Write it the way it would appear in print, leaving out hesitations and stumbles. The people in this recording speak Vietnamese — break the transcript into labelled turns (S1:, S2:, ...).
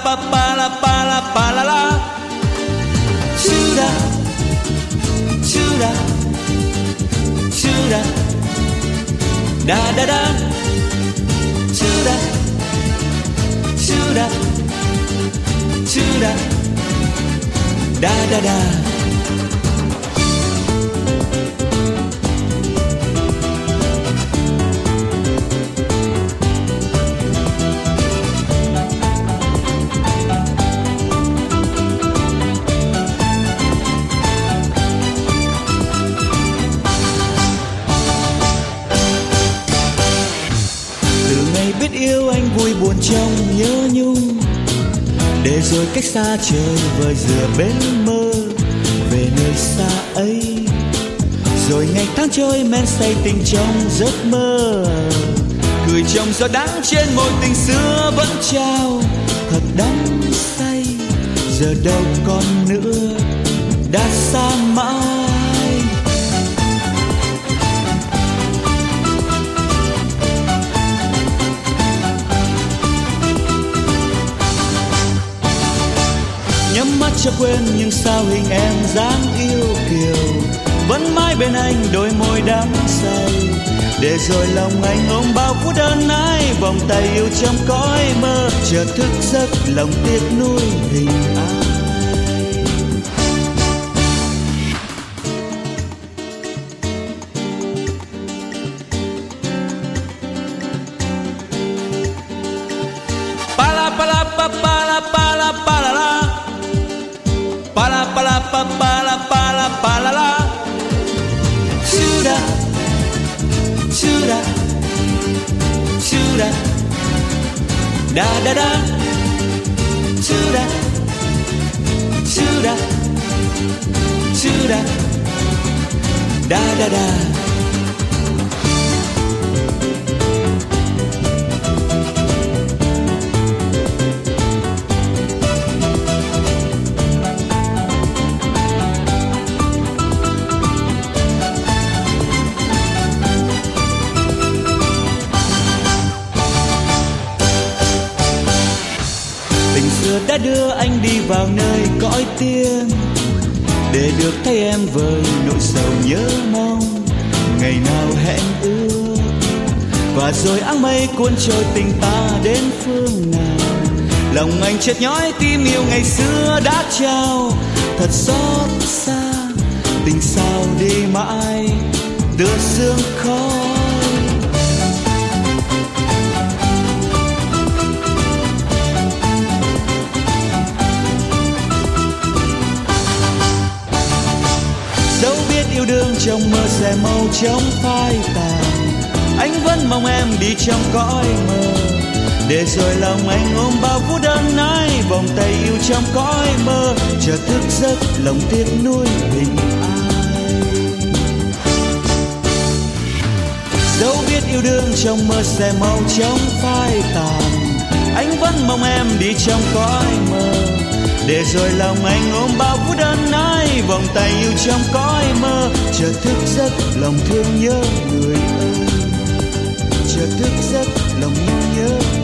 S1: pa pa la pa la pa la la. Chuda, chuda, chuda, da da da. Chuda, chuda, chuda, da da da. Biết yêu anh vui buồn trong nhớ nhung, để rồi cách xa trời vời dừa bên mơ về nơi xa ấy. Rồi ngày tháng trôi men say tình trong giấc mơ, cười trong gió đắng trên môi tình xưa vẫn trao thật đắm say. Giờ đâu còn nữa đã xa mãi. Nhắm mắt cho quên nhưng sao hình em dáng yêu kiều vẫn mãi bên anh, đôi môi đắm say. Để rồi lòng anh ôm bao phút ân ái, vòng tay yêu trong cõi mơ. Chợt thức giấc lòng tiếc nuối hình ai. Pa la pa la pa pa la pa la pa la la. Pa la pa la pa pa la pa la pa la la. Chuda, chuda, chuda, da da da. Chuda, chuda, chuda, da da da. Đã đưa anh đi vào nơi cõi tiên, để được thấy em vơi nỗi sầu nhớ mong ngày nào hẹn ước. Và rồi áng mây cuốn trôi tình ta đến phương nào, lòng anh chợt nhói tim yêu ngày xưa đã trao thật xót xa. Tình sao đi mãi tựa sương khói. Yêu đương trong mơ sẽ mau chóng phai tàn, anh vẫn mong em đi trong cõi mơ. Để rồi lòng anh ôm bao phút ân ái, vòng tay yêu trong cõi mơ. Chợt thức giấc lòng tiếc nuối hình ai. Dẫu biết yêu đương trong mơ sẽ mau chóng phai tàn, anh vẫn mong em đi trong cõi mơ. Để rồi lòng anh ôm bao phút ân ái, vòng tay yêu trong cõi mơ. Chợt thức giấc lòng thương nhớ người ơi, chợt thức giấc lòng nhớ